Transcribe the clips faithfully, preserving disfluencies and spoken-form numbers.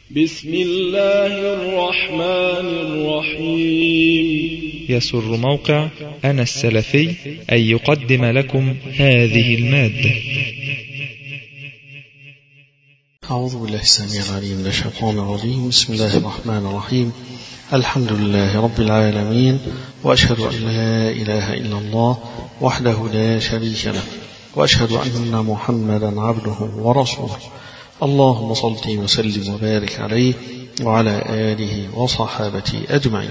بسم الله الرحمن الرحيم. يسر موقع أنا السلفي أن يقدم لكم هذه المادة. أعوذ بالله السميع العليم من الشيطان الرجيم. بسم الله الرحمن الرحيم. الحمد لله رب العالمين، وأشهد أن لا إله إلا الله وحده لا شريك له، وأشهد أن محمدا عبده ورسوله. اللهم صل وسلم وبارك عليه وعلى آله وصحابته أجمعين.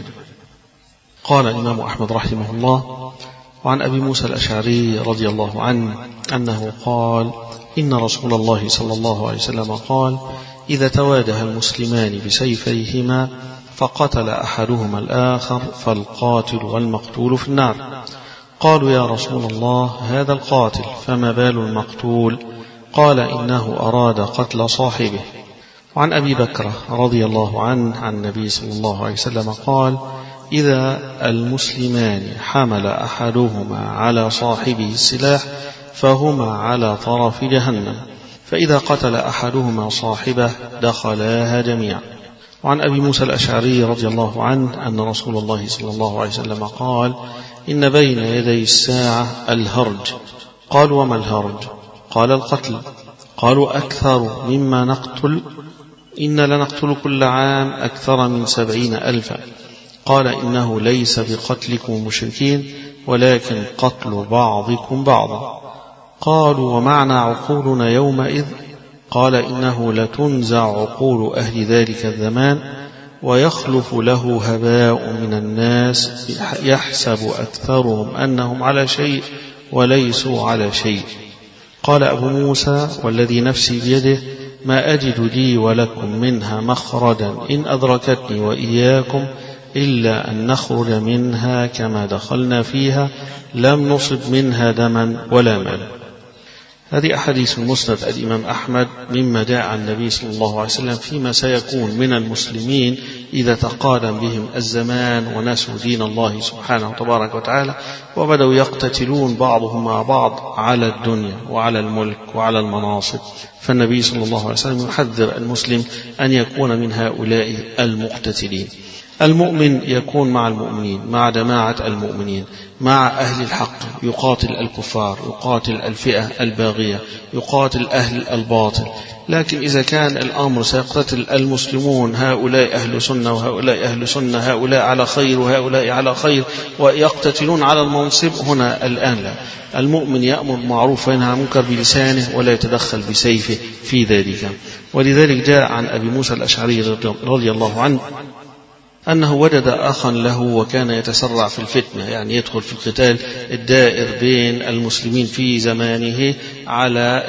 قال الإمام أحمد رحمه الله: وعن أبي موسى الأشعري رضي الله عنه أنه قال: إن رسول الله صلى الله عليه وسلم قال: إذا تواجه المسلمان بسيفيهما فقتل أحدهما الآخر فالقاتل والمقتول في النار. قالوا: يا رسول الله، هذا القاتل، فما بال المقتول؟ قال: إنه أراد قتل صاحبه. وعن أبي بكر رضي الله عنه عن النبي صلى الله عليه وسلم قال: إذا المسلمان حمل أحدهما على صاحبه السلاح فهما على طرف جهنم، فإذا قتل أحدهما صاحبه دخلاها جميعا. وعن أبي موسى الأشعري رضي الله عنه أن رسول الله صلى الله عليه وسلم قال: إن بين يدي الساعة الهرج. قالوا: وما الهرج؟ قال: القتل. قالوا: أكثر مما نقتل؟ إن لنقتل كل عام أكثر من سبعين ألفا. قال: إنه ليس بقتلكم المشركين، ولكن قتل بعضكم بعضا. قالوا: ومعنى عقولنا يومئذ؟ قال: إنه لتنزع عقول أهل ذلك الزمان، ويخلف له هباء من الناس يحسب أكثرهم أنهم على شيء وليسوا على شيء. قال أبو موسى: والذي نفسي بيده ما أجد لي ولكم منها مخرجا إن أدركتني وإياكم إلا أن نخرج منها كما دخلنا فيها، لم نصب منها دما ولا مال. هذه أحاديث المسند الإمام أحمد مما جاء عن النبي صلى الله عليه وسلم فيما سيكون من المسلمين إذا تقادم بهم الزمان ونسوا دين الله سبحانه وتبارك وتعالى، وبدأوا يقتتلون بعضهم مع بعض على الدنيا وعلى الملك وعلى المناصب. فالنبي صلى الله عليه وسلم يحذر المسلم أن يكون من هؤلاء المقتتلين. المؤمن يكون مع المؤمنين، مع جماعة المؤمنين، مع أهل الحق، يقاتل الكفار، يقاتل الفئة الباغية، يقاتل أهل الباطل. لكن إذا كان الأمر سيقتتل المسلمون، هؤلاء أهل سنة وهؤلاء أهل سنة، هؤلاء على خير وهؤلاء على خير، ويقتتلون على المنصب، هنا الآن لا. المؤمن يأمر بالمعروف وينهى عن المنكر بلسانه ولا يتدخل بسيفه في ذلك. ولذلك جاء عن أبي موسى الأشعري رضي الله عنه أنه وجد أخا له وكان يتسرع في الفتنة، يعني يدخل في القتال الدائر بين المسلمين في زمانه على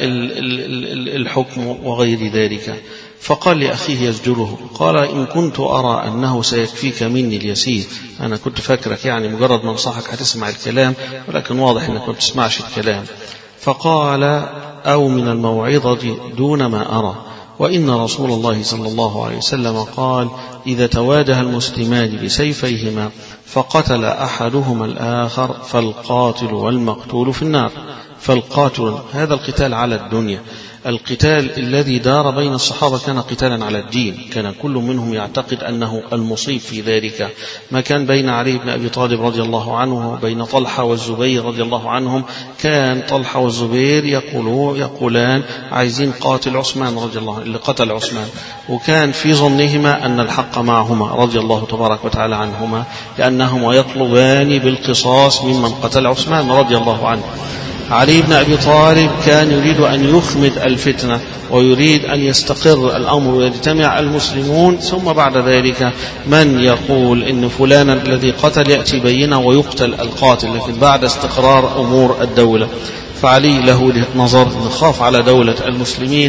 الحكم وغير ذلك. فقال لأخيه يزجره، قال: إن كنت أرى أنه سيكفيك مني اليسير. أنا كنت فاكرك يعني مجرد ما انصحك هتسمع الكلام، ولكن واضح أنك ما تسمعش الكلام. فقال: أو من الموعظة دون ما أرى. وإن رسول الله صلى الله عليه وسلم قال: إذا تواجه المسلمان بسيفيهما فقتل أحدهما الآخر فالقاتل والمقتول في النار. فالقاتل هذا القتال على الدنيا، القتال الذي دار بين الصحابة كان قتالا على الدين، كان كل منهم يعتقد أنه المصيب في ذلك. ما كان بين علي بن أبي طالب رضي الله عنه وبين طلحة والزبير رضي الله عنهم، كان طلحة والزبير يقولوا يقولان عايزين قاتل عثمان رضي الله عنه اللي قتل عثمان، وكان في ظنهما أن الحق معهما رضي الله تبارك وتعالى عنهما، لأنهما يطلبان بالقصاص ممن قتل عثمان رضي الله عنه. علي بن أبي طالب كان يريد أن يخمد الفتنة ويريد أن يستقر الأمر ويجتمع المسلمون، ثم بعد ذلك من يقول إن فلانا الذي قتل يأتي بينه ويقتل القاتل، لكن بعد استقرار أمور الدولة. فعلي له وجهة نظر، نخاف على دولة المسلمين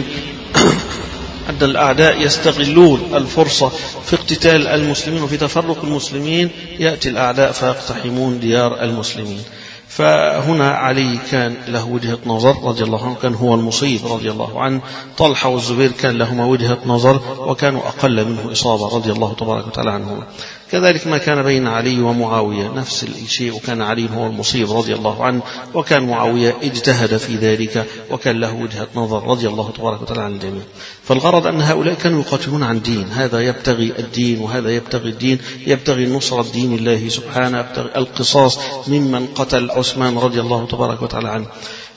أن الأعداء يستغلون الفرصة في اقتتال المسلمين وفي تفرق المسلمين، يأتي الأعداء فيقتحمون ديار المسلمين. فهنا علي كان له وجهة نظر رضي الله عنه، كان هو المصيب رضي الله عنه. طلحة والزبير كان لهما وجهة نظر وكانوا أقل منه إصابة رضي الله تبارك وتعالى عنهما. كذلك ما كان بين علي ومعاوية نفس الشيء، وكان علي هو المصيب رضي الله عنه، وكان معاوية اجتهد في ذلك وكان له وجهة نظر رضي الله تبارك وتعالى عن الجميع. فالغرض أن هؤلاء كانوا يقاتلون عن دين، هذا يبتغي الدين وهذا يبتغي الدين، يبتغي نصرة دين الله سبحانه، يبتغي القصاص ممن قتل عثمان رضي الله تبارك وتعالى عنه.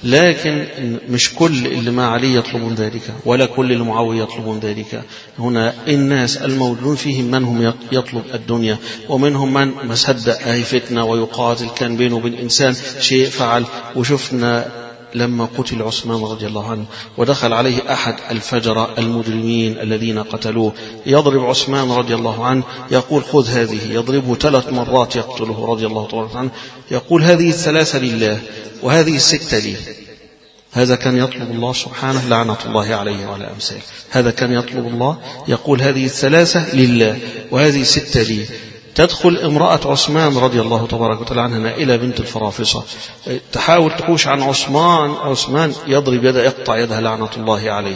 لكن مش كل اللي مع علي يطلبون ذلك ولا كل اللي معاوية يطلبون ذلك. هنا الناس الموجودون فيهم من هم يطلب الدنيا، ومنهم من ما صدق أي فتنة ويقاتل، كان بينه وبين إنسان شيء فعل. وشفنا لما قتل عثمان رضي الله عنه ودخل عليه أحد الفجرة المجرمين الذين قتلوه يضرب عثمان رضي الله عنه، يقول خذ هذه، يضربه ثلاث مرات يقتله رضي الله عنه، يقول هذه الثلاثة لله وهذه الستة لي. هذا كان يطلب الله سبحانه، لعنة الله عليه وعلى أمثاله. هذا كان يطلب الله، يقول هذه الثلاثة لله وهذه الستة لي. تدخل امرأة عثمان رضي الله تبارك وتعالى عنها نائلة بنت الفرافصة، تحاول تحوش عن عثمان، عثمان يضرب يده يقطع يدها لعنة الله عليه.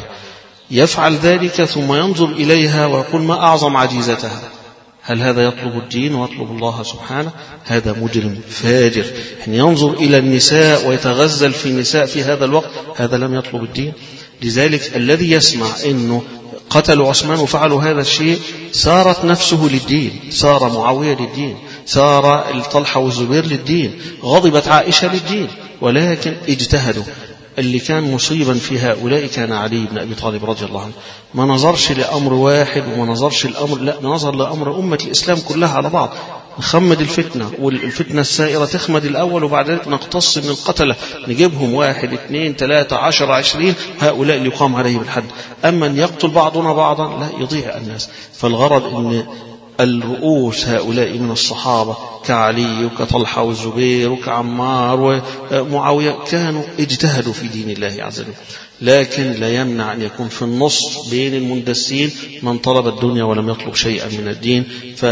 يفعل ذلك ثم ينظر إليها ويقول ما أعظم عجيزتها. هل هذا يطلب الدين ويطلب الله سبحانه؟ هذا مجرم فاجر. يعني ينظر إلى النساء ويتغزل في النساء في هذا الوقت، هذا لم يطلب الدين. لذلك الذي يسمع إنه قتلوا عثمان وفعلوا هذا الشيء صارت نفسه للدين، صار معاوية للدين، صار الطلحة والزبير للدين، غضبت عائشة للدين، ولكن اجتهدوا. اللي كان مصيبا في هؤلاء كان علي بن أبي طالب رضي الله عنه. ما نظرش لأمر واحد وما نظرش الأمر، لا، نظر لأمر أمة الإسلام كلها على بعض. نخمد الفتنة، والفتنة السائرة تخمد الأول، وبعد ذلك نقتص من القتلة نجيبهم واحد اثنين ثلاثة عشر عشرين، هؤلاء اللي يقام عليهم الحد. أما أن يقتل بعضنا بعضا لا، يضيع الناس. فالغرض أن الرؤوس هؤلاء من الصحابة كعلي وكطلحة والزبير وكعمار ومعاوية كانوا اجتهدوا في دين الله عز وجل، لكن لا يمنع أن يكون في النص بين المندسين من طلب الدنيا ولم يطلب شيئا من الدين.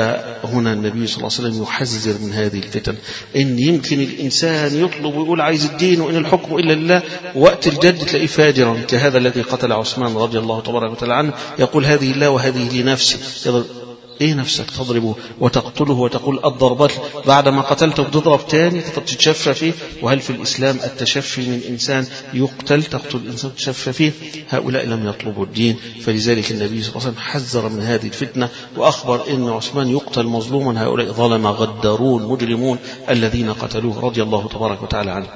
فهنا النبي صلى الله عليه وسلم يحذر من هذه الفتن، إن يمكن الإنسان يطلب ويقول عايز الدين وإن الحكم إلا لله، وقت الجد تلاقيه فاجرا كهذا الذي قتل عثمان رضي الله تبارك وتعالى عنه، يقول هذه الله وهذه لنفسي. ايه نفسك تضربه وتقتله وتقول الضربات بعد ما قتلته بتضرب تاني تتشفى فيه؟ وهل في الإسلام التشفي من إنسان يقتل تقتل الإنسان تشفى فيه؟ هؤلاء لم يطلبوا الدين. فلذلك النبي صلى الله عليه وسلم حذر من هذه الفتنة وأخبر إن عثمان يقتل مظلوما، هؤلاء ظلم غدارون مجرمون الذين قتلوه رضي الله تبارك وتعالى عنه.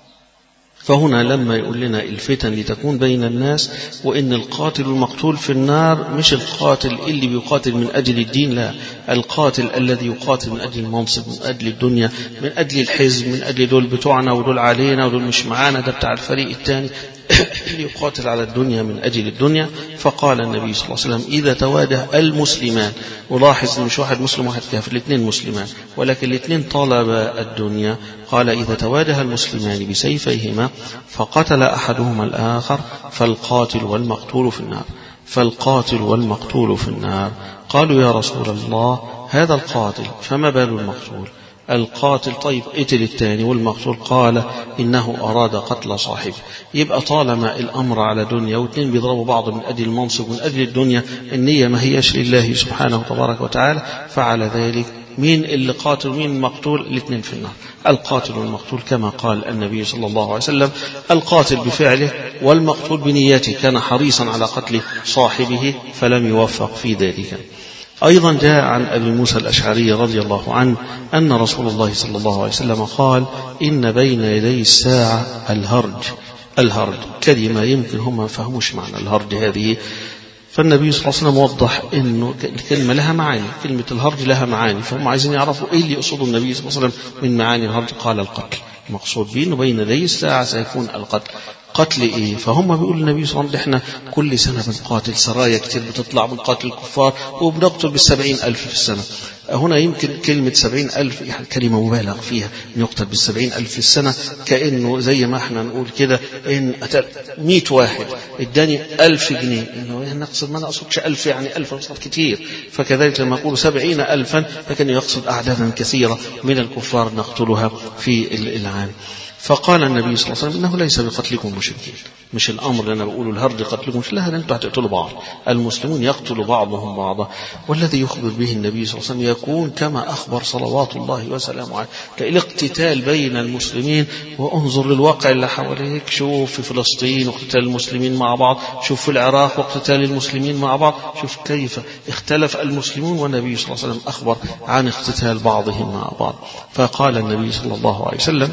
فهنا لما يقول لنا الفتن لتكون بين الناس، وإن القاتل المقتول في النار مش القاتل اللي بيقاتل من أجل الدين، لا، القاتل الذي يقاتل من أجل المنصب، من أجل الدنيا، من أجل الحزب، من أجل دول بتوعنا ودول علينا ودول مش معانا، ده بتاع الفريق الثاني اللي يقاتل على الدنيا من أجل الدنيا. فقال النبي صلى الله عليه وسلم إذا تواجه المسلمان، ولاحظ مش واحد مسلم واحد كافر، الاثنين مسلمان ولكن الاثنين طلب الدنيا. قال إذا تواجه المسلمان بسيفيهما فقتل أحدهما الآخر فالقاتل والمقتول في النار، فالقاتل والمقتول في النار. قالوا يا رسول الله هذا القاتل فما بال المقتول؟ القاتل طيب قتل الثاني والمقتول، قال إنه أراد قتل صاحبه. يبقى طالما الأمر على دنيا واثنين بيضربوا بعض من أجل المنصب من أجل الدنيا، النية ما هيش لله سبحانه تبارك وتعالى، فعلى ذلك مين اللي قاتل ومين المقتول؟ الاثنين في النار، القاتل والمقتول كما قال النبي صلى الله عليه وسلم، القاتل بفعله والمقتول بنيته، كان حريصا على قتل صاحبه فلم يوفق في ذلك. أيضا جاء عن أبي موسى الأشعري رضي الله عنه أن رسول الله صلى الله عليه وسلم قال إن بين يدي الساعة الهرج. الهرج كلمة يمكن هم ما فهموش معنى الهرج هذه، فالنبي صلى الله عليه وسلم وضح إنه الكلمة لها معاني، كلمة الهرج لها معاني، فهم عايزين يعرفوا إيه اللي يقصده النبي صلى الله عليه وسلم من معاني الهرج. قال القتل، المقصود به إنه بين يدي الساعة سيكون القتل. قتل إيه؟ فهم بيقول النبي صلى الله عليه وسلم إحنا كل سنة بنقاتل سرايا كتير بتطلع بنقاتل الكفار وبنقتل بالسبعين ألف في السنة. هنا يمكن كلمة سبعين ألف يعني كلمة مبالغ فيها، يقتل بالسبعين ألف في السنة، كأنه زي ما احنا نقول كده إن قتل مئة واحد اداني ألف جنيه، إنه نقصد ما نقصدش ألف يعني ألف صار كتير. فكذلك لما يقول سبعين ألفا فكان يقصد أعدادا كثيرة من الكفار نقتلها في العام. فقال النبي صلى الله عليه وسلم إنه ليس بقتلكم مشركين، مش الأمر اللي أنا بقوله الهرج قتلكم، لا أنتم هتقتلوا بعض، المسلمون يقتلوا بعضهم بعضا. والذي يخبر به النبي صلى الله عليه وسلم يكون كما أخبر صلوات الله وسلامه عليه، الاقتتال بين المسلمين. وانظر للواقع اللي حواليك، شوف في فلسطين واقتتال المسلمين مع بعض، شوف في العراق واقتتال المسلمين مع بعض، شوف كيف اختلف المسلمون، والنبي صلى الله عليه وسلم أخبر عن اقتتال بعضهم مع بعض. فقال النبي صلى الله عليه وسلم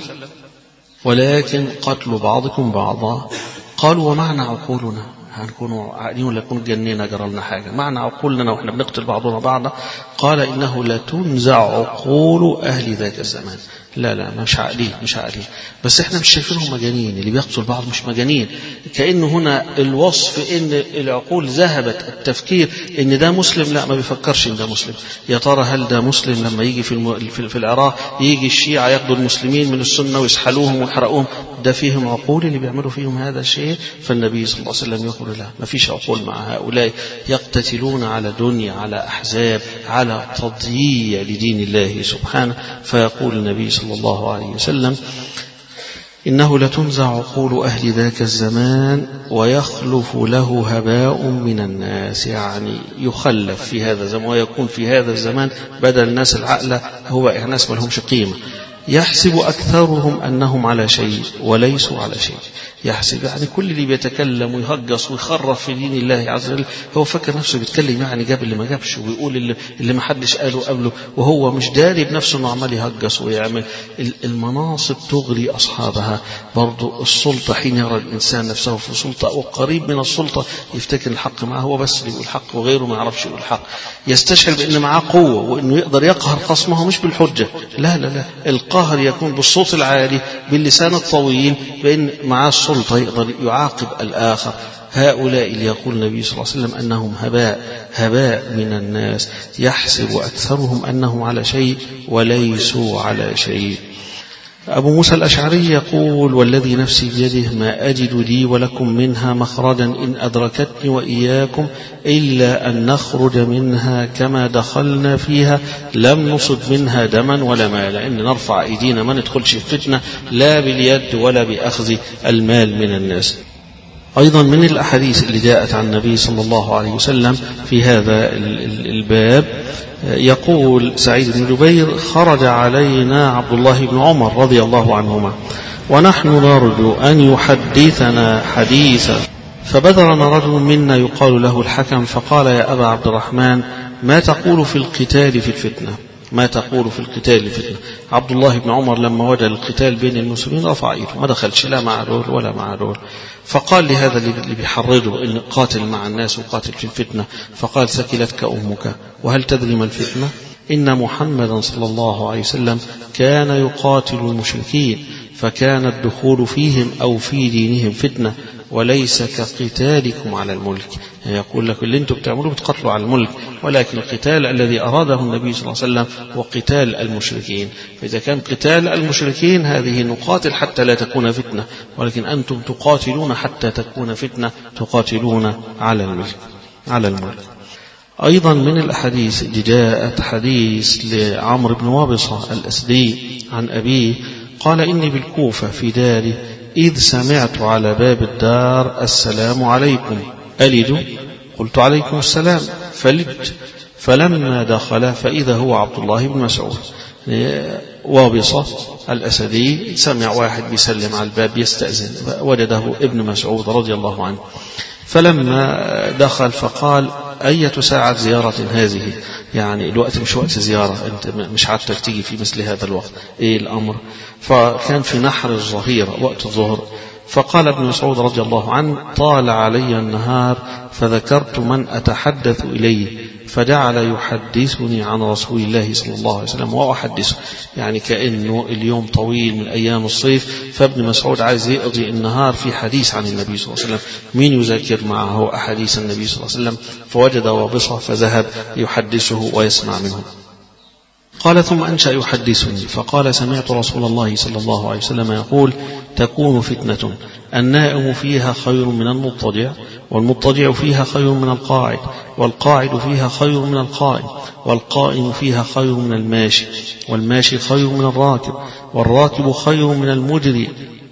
ولكن قتل بعضكم بعضا. قالوا ومعنى عقولنا، هنكونوا عاقلين ولا نكون جنينا جرى لنا حاجة؟ معنى عقولنا واحنا بنقتل بعضنا بعضا. قال إنه لا تنزع عقول أهل ذاك الزمان. لا لا مش عاقلين مش عاقلين، بس احنا مش شايفينهم مجانين، اللي بيقتل بعض مش مجانين. كأنه هنا الوصف ان العقول ذهبت التفكير ان ده مسلم، لا ما بيفكرش ان ده مسلم. يا ترى هل ده مسلم لما يجي في الم... في العراق يجي الشيعة ياخدوا المسلمين من السنة ويسحلوهم ويحرقوهم، ده فيهم عقول اللي بيعملوا فيهم هذا الشيء؟ فالنبي صلى الله عليه وسلم يقول لا ما فيش عقول مع هؤلاء، يقتتلون على دنيا على أحزاب على تضييع لدين الله سبحانه. فيقول النبي صلى الله عليه وسلم إنه لتنزع عقول أهل ذاك الزمان ويخلف له هباء من الناس، يعني يخلف في هذا الزمان ويكون في هذا الزمان بدل الناس العقلة هو ناس ما لهمش قيمة. يحسب أكثرهم أنهم على شيء وليسوا على شيء. يحسب يعني كل اللي بيتكلم ويهجص ويخرف في دين الله عز وجل هو فكر نفسه بيتكلم يعني جاب اللي ما جابش، ويقول اللي, اللي ما حدش قاله قبله، وهو مش داري بنفسه انه عمال يهجص ويعمل. المناصب تغري أصحابها. برضو السلطة حين يرى الإنسان نفسه في سلطة أو قريب من السلطة يفتكر الحق معه هو بس اللي يقول الحق وغيره ما يعرفش يقول الحق، يستشعر بأن معاه قوة وأنه يقدر يقهر خصمه مش بالحجة، لا لا لا، القهر يكون بالصوت العالي باللسان الطويل، بأن معاه السلطة يقدر يعاقب الآخر. هؤلاء اللي يقول النبي صلى الله عليه وسلم أنهم هباء هباء من الناس، يحسب أكثرهم أنهم على شيء وليسوا على شيء. أبو موسى الأشعري يقول والذي نفسي بيده ما أجد لي ولكم منها مخرجا إن أدركتني وإياكم إلا أن نخرج منها كما دخلنا فيها لم نصب منها دما ولا مال، إن نرفع أيدينا ما ندخلش في فتنة لا باليد ولا بأخذ المال من الناس. أيضا من الأحاديث اللي جاءت عن النبي صلى الله عليه وسلم في هذا الباب يقول سعيد بن جبير خرج علينا عبد الله بن عمر رضي الله عنهما ونحن نرجو أن يحدثنا حديثا، فبدرنا رجل منا يقال له الحكم فقال يا أبا عبد الرحمن ما تقول في القتال في الفتنة؟ ما تقول في القتال الفتنة؟ عبد الله بن عمر لما وجد القتال بين المسلمين رفع ايده ما دخلش لا مع دول ولا مع دول، فقال لهذا اللي بيحرضه ان قاتل مع الناس وقاتل في الفتنة، فقال ثكلتك أمك وهل تدري ما الفتنة؟ إن محمدا صلى الله عليه وسلم كان يقاتل المشركين فكان الدخول فيهم أو في دينهم فتنة وليس كقتالكم على الملك. يعني يقول لك اللي انتم بتعملوه بتقتلوا على الملك، ولكن القتال الذي أراده النبي صلى الله عليه وسلم هو قتال المشركين. فإذا كان قتال المشركين هذه نقاتل حتى لا تكون فتنة، ولكن أنتم تقاتلون حتى تكون فتنة، تقاتلون على الملك على الملك. أيضا من الأحاديث اللي جاءت حديث لعمرو بن وابصة الأسدي عن أبيه قال إني بالكوفة في داري إذ سمعت على باب الدار السلام عليكم ألد؟ قلت عليكم السلام فلدت، فلما دخل فإذا هو عبد الله بن مسعود. وابصة الأسدي سمع واحد بيسلم على الباب يستأذن وجده ابن مسعود رضي الله عنه، فلما دخل فقال أية ساعة زيارة هذه؟ يعني الوقت مش وقت زيارة، أنت مش عادتك تيجي في مثل هذا الوقت، إيه الأمر؟ فكان في نحر الظهيرة وقت الظهر. فقال ابن مسعود رضي الله عنه طال علي النهار فذكرت من أتحدث إليه فجعل يحدثني عن رسول الله صلى الله عليه وسلم وأحدثه، يعني كأنه اليوم طويل من أيام الصيف، فابن مسعود عايز يقضي النهار في حديث عن النبي صلى الله عليه وسلم. مين يذكر معه أحاديث النبي صلى الله عليه وسلم؟ فوجد وابصة فذهب يحدثه ويسمع منه. قال ثم أنشأ يحدثني فقال سمعت رسول الله صلى الله عليه وسلم يقول تكون فتنة النائم فيها خير من المضطجع، والمضطجع فيها خير من القاعد، والقاعد فيها خير من القائم، والقائم فيها خير من الماشي، والماشي خير من الراكب، والراكب خير من المجري،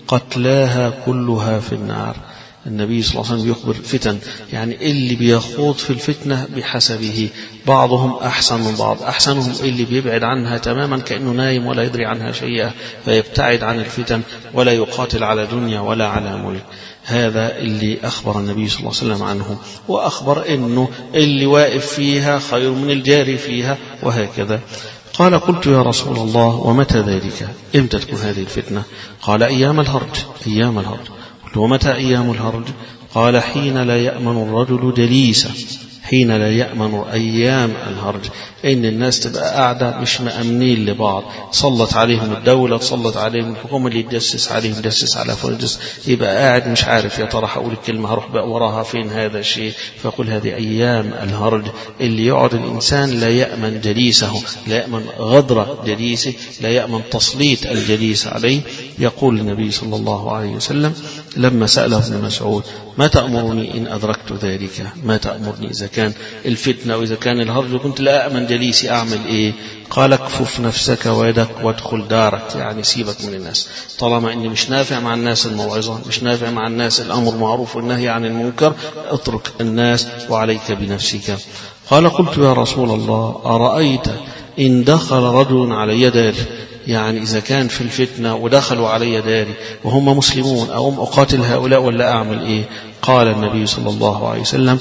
قتلاها كلها في النار. النبي صلى الله عليه وسلم يخبر فتن، يعني اللي بيخوض في الفتنة بحسبه، بعضهم أحسن من بعض، أحسنهم اللي بيبعد عنها تماما كأنه نايم ولا يدري عنها شيئا، فيبتعد عن الفتن ولا يقاتل على دنيا ولا على ملك. هذا اللي أخبر النبي صلى الله عليه وسلم عنه، وأخبر إنه اللي واقف فيها خير من الجاري فيها، وهكذا. قال قلت يا رسول الله ومتى ذلك؟ إمتى تكون هذه الفتنة؟ قال أيام الهرج. أيام الهرج. ومتى أيام الهرج؟ قال حين لا يأمن الرجل جليسا. حين لا يأمن أيام الهرج، إن الناس تبقى قاعدة مش مأمنين لبعض، صلت عليهم الدولة، صلت عليهم الحكومة، اللي يدسس عليهم يدسس على فرجس، يبقى قاعد مش عارف يا ترى هقول الكلمة هروح بقى وراها فين هذا الشيء. فقل هذه أيام الهرج، اللي يقعد الإنسان لا يأمن جليسه، لا يأمن غدر جليسه، لا يأمن تسليط الجليس عليه. يقول النبي صلى الله عليه وسلم لما سأله ابن مسعود ما تأمرني إن أدركت ذلك؟ ما تأمرني إذا كان الفتنة وإذا كان الهرج كنت لا أأمن جليسي أعمل إيه؟ قال اكفف نفسك ويدك وادخل دارك، يعني سيبك من الناس، طالما إني مش نافع مع الناس الموعظة، مش نافع مع الناس الأمر معروف والنهي عن المنكر، اترك الناس وعليك بنفسك. قال قلت يا رسول الله أرأيت إن دخل رجل علي داري، يعني إذا كان في الفتنة ودخلوا علي داري وهم مسلمون، أقوم أقاتل هؤلاء ولا أعمل إيه؟ قال النبي صلى الله عليه وسلم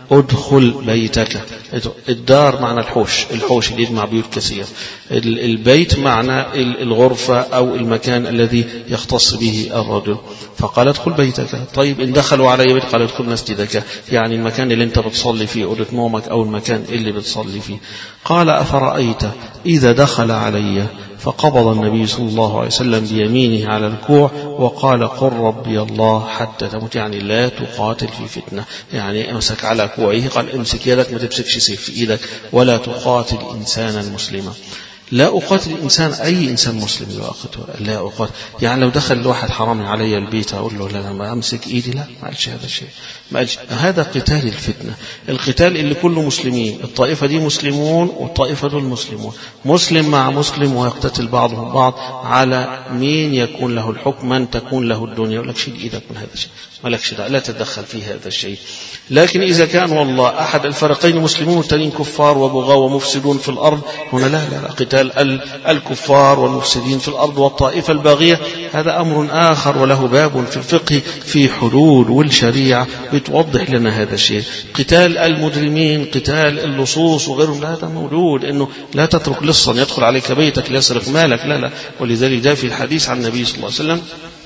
ادخل بيتك. الدار معنى الحوش، الحوش اللي يجمع بيوت كثير، البيت معنى الغرفة أو المكان الذي يختص به الرجل. فقال ادخل بيتك. طيب إن دخلوا علي بيت قال ادخل مسجدك، يعني المكان اللي انت بتصلي فيه، أوضة نومك أو المكان اللي بتصلي فيه. قال أفرأيت إذا دخل علي فقبض النبي صلى الله عليه وسلم بيمينه على الكوع وقال قل ربي الله حتى تموت، يعني لا تقاتل في فتنة، يعني امسك على كوعه، قال امسك يدك ما تمسكش سيف في ايدك، ولا تقاتل إنسانا مسلما. لا أقاتل إنسان، أي إنسان مسلم يؤقته، لا أقاتل. يعني لو دخل واحد حرامي علي البيت أقول له لا ما أمسك إيدي؟ لا، ما قالش هذا الشيء، ما قالش. هذا قتال الفتنة، القتال اللي كله مسلمين، الطائفة دي مسلمون والطائفة دول مسلمون، مسلم مع مسلم ويقتتل بعضهم بعض على مين يكون له الحكم، من تكون له الدنيا. يقول لك شيل إيدك من هذا الشيء، ما لكش دعوة، لا تتدخل في هذا الشيء. لكن إذا كان والله أحد الفريقين مسلمون والتانيين كفار وبغاة ومفسدون في الأرض، هنا لا لا, لا قتال الكفار والمفسدين في الأرض والطائفة الباغية، هذا أمر آخر وله باب في الفقه في حدود والشريعة بتوضح لنا هذا الشيء. قتال المجرمين، قتال اللصوص وغيرهم، لا هذا موجود، إنه لا تترك لصا يدخل عليك بيتك ليسرق مالك، لا لا. ولذلك جاء في الحديث عن النبي صلى الله عليه وسلم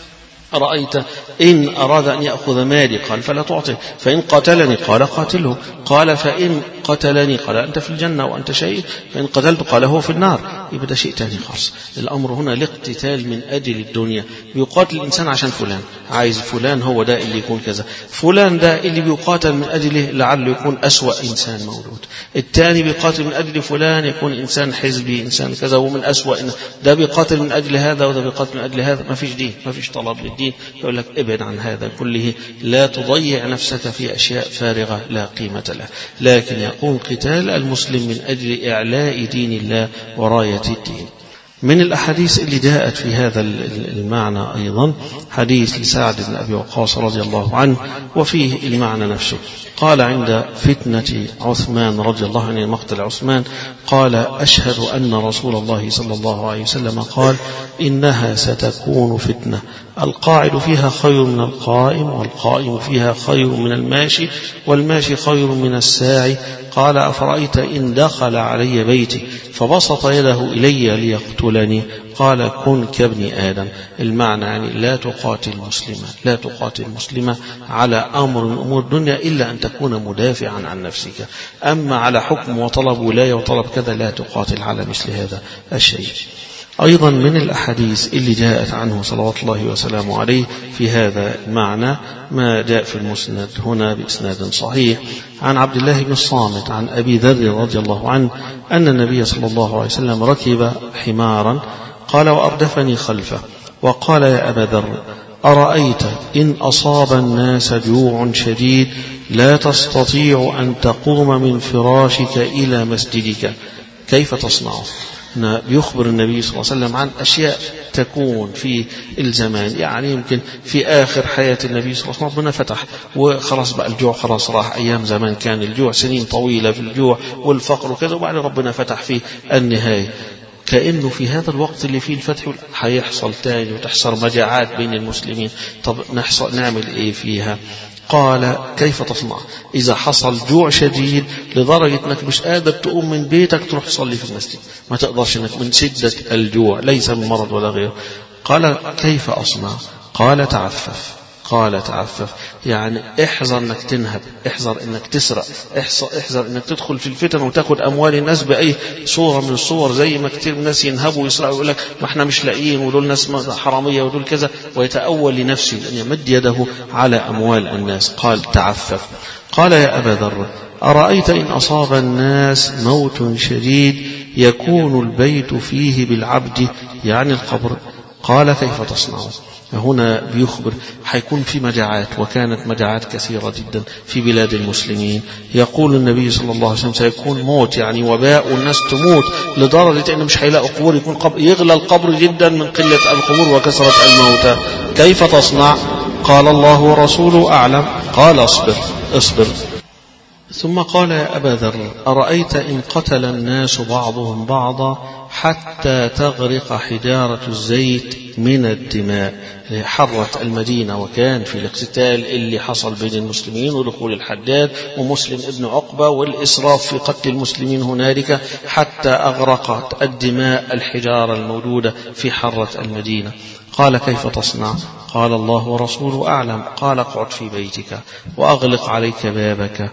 أرأيت إن أراد أن يأخذ مالي قال فلا تعطه، فإن قتلني قال قاتله، قال فإن قتلني قال أنت في الجنة وأنت شهيد، فإن قتلت قال هو في النار. يبدأ شيء تاني خالص. الأمر هنا الاقتتال من أجل الدنيا، بيقاتل الإنسان عشان فلان، عايز فلان هو ده اللي يكون كذا، فلان ده اللي بيقاتل من أجله لعله يكون أسوأ إنسان موجود، الثاني بيقاتل من أجل فلان يكون إنسان حزبي إنسان كذا ومن أسوأ، ده بيقاتل من أجل هذا وده بيقاتل من أجل هذا. ما فيش دين، ما فيش طلب للدين، يقول لك ابعد عن هذا كله، لا تضيع نفسك في أشياء فارغة لا قيمة لها. لكن يقوم قتال المسلم من أجل إعلاء دين الله وراية الدين. من الأحاديث اللي جاءت في هذا المعنى أيضا حديث لسعد بن أبي وقاص رضي الله عنه، وفيه المعنى نفسه. قال عند فتنة عثمان رضي الله عنه، مقتل عثمان، قال أشهد أن رسول الله صلى الله عليه وسلم قال إنها ستكون فتنة القاعد فيها خير من القائم، والقائم فيها خير من الماشي، والماشي خير من الساعي. قال أفرأيت إن دخل علي بيتي فبسط يده إلي ليقتلني قال كن كابن آدم. المعنى يعني لا تقاتل مسلمة لا تقاتل مسلمة على أمر من أمور الدنيا إلا أن تكون مدافعا عن نفسك، أما على حكم وطلب ولاية وطلب كذا لا تقاتل على مثل هذا الشيء. أيضا من الأحاديث اللي جاءت عنه صلوات الله وسلامه عليه في هذا المعنى ما جاء في المسند هنا بإسناد صحيح عن عبد الله بن الصامت عن أبي ذر رضي الله عنه أن النبي صلى الله عليه وسلم ركب حمارا قال وأردفني خلفه وقال يا أبا ذر أرأيت إن أصاب الناس جوع شديد لا تستطيع أن تقوم من فراشك إلى مسجدك كيف تصنع؟ بيخبر النبي صلى الله عليه وسلم عن أشياء تكون في الزمان، يعني يمكن في آخر حياة النبي صلى الله عليه وسلم ربنا فتح وخلاص بقى الجوع خلاص راح. أيام زمان كان الجوع سنين طويلة في الجوع والفقر وكذا، وبعد ربنا فتح في النهاية. كأنه في هذا الوقت اللي فيه الفتح هيحصل تاني وتحصل مجاعات بين المسلمين. طب نحصل نعمل ايه فيها؟ قال كيف تصنع إذا حصل جوع شديد لدرجة أنك مش قادر تقوم من بيتك تروح تصلي في المسجد، ما تقدرش أنك من شدة الجوع ليس من مرض ولا غيره. قال كيف أصنع؟ قال تعفف قال تعفف يعني احذر انك تنهب، احذر انك تسرق، احذر انك تدخل في الفتن وتاخد اموال الناس باي صوره من الصور، زي ما كتير ناس ينهبوا ويسرقوا يقول لك ما احنا مش لاقيين ودول ناس حراميه ودول كذا، ويتأول لنفسه ان يمد يده على اموال الناس. قال تعفف. قال يا ابا ذر ارايت ان اصاب الناس موت شديد يكون البيت فيه بالعبد يعني القبر قال كيف تصنع؟ هنا بيخبر حيكون في مجاعات، وكانت مجاعات كثيرة جدا في بلاد المسلمين. يقول النبي صلى الله عليه وسلم سيكون موت يعني وباء والناس تموت لدرجة أنه مش هيلاقوا قبور، يكون قبر يغلى القبر جدا من قلة القبور وكثرة الموتى. كيف تصنع؟ قال الله ورسوله أعلم. قال اصبر اصبر. ثم قال يا أبا ذر أرأيت إن قتل الناس بعضهم بعضا حتى تغرق حجارة الزيت من الدماء. حرت المدينة وكان في الاقتتال اللي حصل بين المسلمين ودخول الحداد ومسلم ابن عقبة والإسراف في قتل المسلمين هنالك حتى أغرقت الدماء الحجارة الموجودة في حرة المدينة. قال كيف تصنع؟ قال الله ورسوله أعلم. قال اقعد في بيتك وأغلق عليك بابك.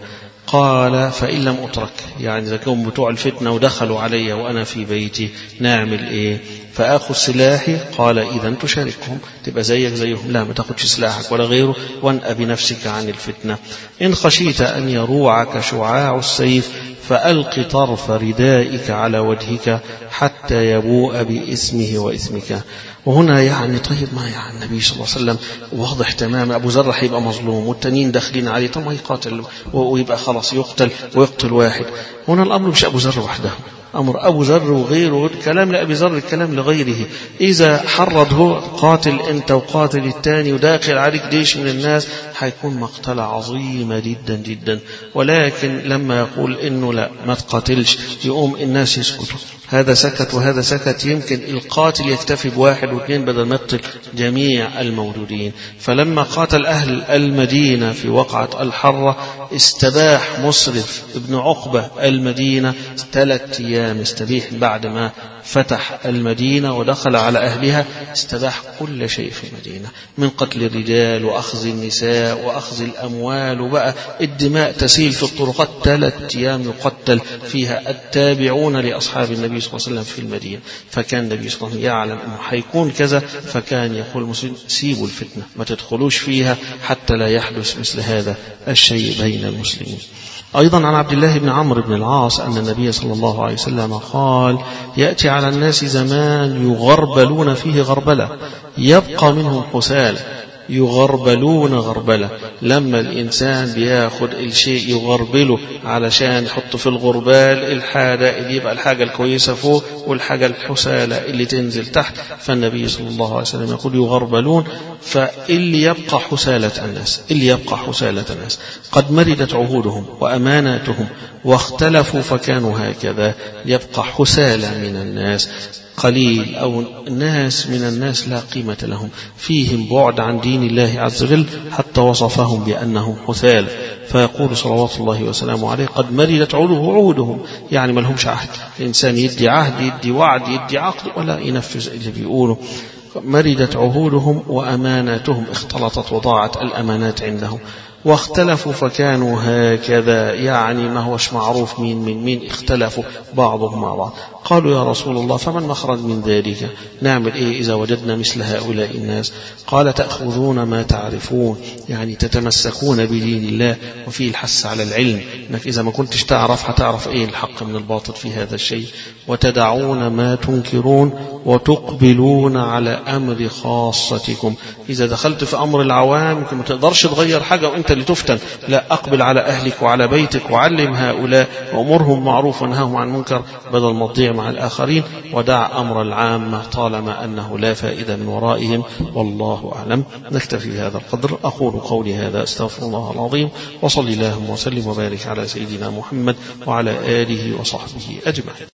قال فإن لم أترك يعني إذا كانوا بتوع الفتنة ودخلوا علي وأنا في بيتي نعمل إيه؟ فأخذ سلاحي. قال إذا تشاركهم تبقى زيك زيهم، لا ما تاخدش سلاحك ولا غيره وانأ بنفسك عن الفتنة. إن خشيت أن يروعك شعاع السيف فألق طرف ردائك على وجهك حتى يبوء باسمه واسمك. وهنا يعني طيب ما يعني النبي صلى الله عليه وسلم واضح تماما أبو ذر هيبقى مظلوم والتانيين داخلين عليه، طب ما يقاتل ويبقى خلاص يقتل ويقتل واحد. هنا الأمر مش أبو ذر وحده، أمر أبو ذر وغيره، كلام لأبي ذر الكلام لغيره. إذا حرض هو قاتل أنت وقاتل الثاني وداخل عليك جيش من الناس هيكون مقتلة عظيمة جدا جدا. ولكن لما يقول إنه لا ما تقاتلش يقوم الناس يسكتوا، هذا سكت وهذا سكت، يمكن القاتل يكتفي بواحد واثنين بدل ما يقتل جميع الموجودين. فلما قاتل أهل المدينة في وقعة الحرة استباح مسرف ابن عقبة المدينة ثلاث أيام، استبيح بعد ما فتح المدينة ودخل على أهلها استباح كل شيء في المدينة من قتل الرجال وأخذ النساء وأخذ الأموال، وبقى الدماء تسيل في الطرقات. ثلاث أيام يقتل فيها التابعون لأصحاب النبي صلى الله عليه وسلم في المدينة. فكان النبي صلى الله عليه وسلم يعلم أنه حيكون كذا، فكان يقول المسلمين سيبوا الفتنة ما تدخلوش فيها حتى لا يحدث مثل هذا الشيء بين المسلمين. أيضا عن عبد الله بن عمرو بن العاص أن النبي صلى الله عليه وسلم قال يأتي على الناس زمان يغربلون فيه غربلة يبقى منهم حسالة. يغربلون غربلة لما الإنسان بياخد الشيء يغربله علشان يحط في الغربال الحاجة اللي يبقى الحاجة الكويسة فوق والحاجة الحسالة اللي تنزل تحت. فالنبي صلى الله عليه وسلم يقول يغربلون، فاللي يبقى حسالة الناس اللي يبقى حسالة الناس قد مردت عهودهم وأماناتهم واختلفوا فكانوا هكذا، يبقى حسالة من الناس. قليل أو الناس من الناس لا قيمة لهم، فيهم بعد عن دين الله عز وجل حتى وصفهم بأنهم حثال. فيقول صلوات الله وسلامه عليه قد مرضت عهودهم، يعني ما لهمش عهد. الإنسان يدي عهد، يدي وعد، يدي عقد ولا ينفذ اللي بيقوله. مرضت عهودهم وأماناتهم اختلطت وضاعت الأمانات عندهم، واختلفوا فكانوا هكذا، يعني ما هوش معروف مين من مين، اختلفوا بعضهم مع بعض. قالوا يا رسول الله فمن مخرج من ذلك؟ نعمل ايه إذا وجدنا مثل هؤلاء الناس؟ قال تأخذون ما تعرفون، يعني تتمسكون بدين الله، وفيه الحث على العلم، انك إذا ما كنتش تعرف هتعرف ايه الحق من الباطل في هذا الشيء. وتدعون ما تنكرون وتقبلون على أمر خاصتكم، إذا دخلت في أمر العوام ما تقدرش تغير حاجة وأنت اللي تفتن، لا، أقبل على أهلك وعلى بيتك وعلم هؤلاء وأمرهم معروف ونهاهم عن منكر بدل ما تضيع مع الآخرين، ودع أمر العامة طالما أنه لا فائدة من ورائهم. والله أعلم. نكتفي بهذا القدر. أقول قولي هذا أستغفر الله العظيم، وصلي اللهم وسلم وبارك على سيدنا محمد وعلى آله وصحبه أجمعين.